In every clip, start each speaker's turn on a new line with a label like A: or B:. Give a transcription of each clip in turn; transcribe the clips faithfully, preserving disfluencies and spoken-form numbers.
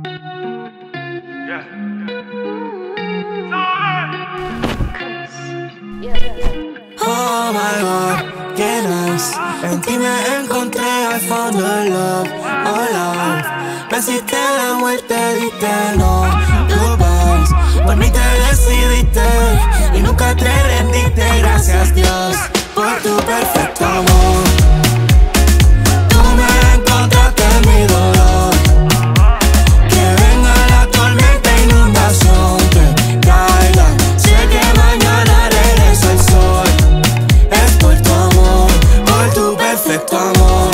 A: Oh my God, qué nice. En ti me encontré, I found the love, oh love. Me hiciste la muerte, diste no goodbyes. Por mí te decidiste y nunca te rendiste. Gracias Dios por tu perfecto amor. Tú me encontraste en mi dolor. Que venga la tormenta, inundación, que caiga. Sé que mañana regresa el sol. Es por tu amor, por tu perfecto amor.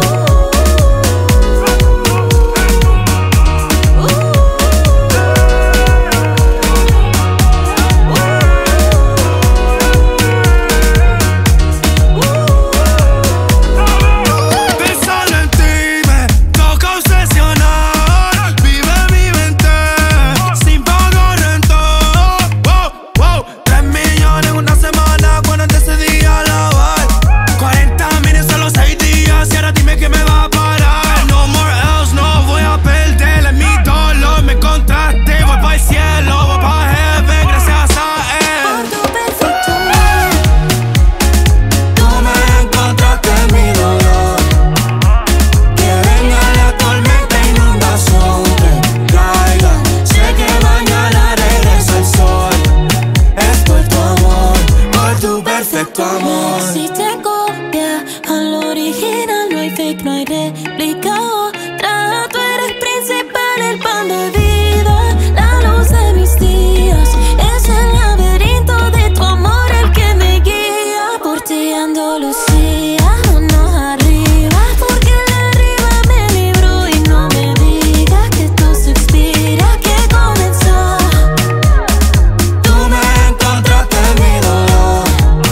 A: Perfecto amor.
B: Si te copia al original, no hay fake, no hay réplica otra. Tú eres principal, el pan de vida, la luz de mis días. Es el laberinto de tu amor el que me guía. Por ti ando Lucía, manos arriba, porque el de arriba me libró. Y no me digas que esto se expira, que comenzó.
A: Tú me encontraste en mi dolor.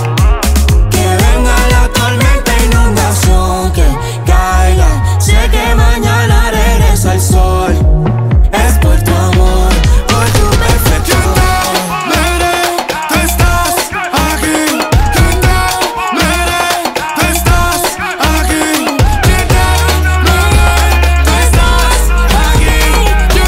A: Sé que mañana regresa el sol. Es por tu amor, por tu perfecto amor.
C: Mere, tú estás aquí. Mere, tú estás aquí. Mere, tú estás aquí.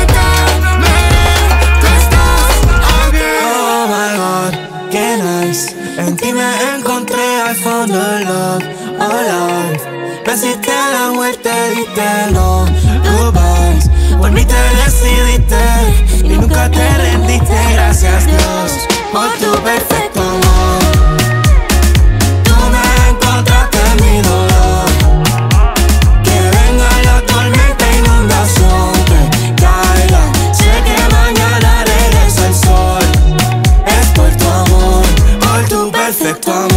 C: Mere, tú estás aquí.
A: Oh my God, qué nice. En ti me encontré, I found the love, oh life. Me hiciste la muerte, diste no goodbyes. Por mí te decidiste y nunca te rendiste. Gracias Dios por tu perfecto amor. Tú me encontraste en mi dolor. Que venga la tormenta, inundación, que caiga. Sé que mañana regresa el sol. Es por tu amor, por tu perfecto amor.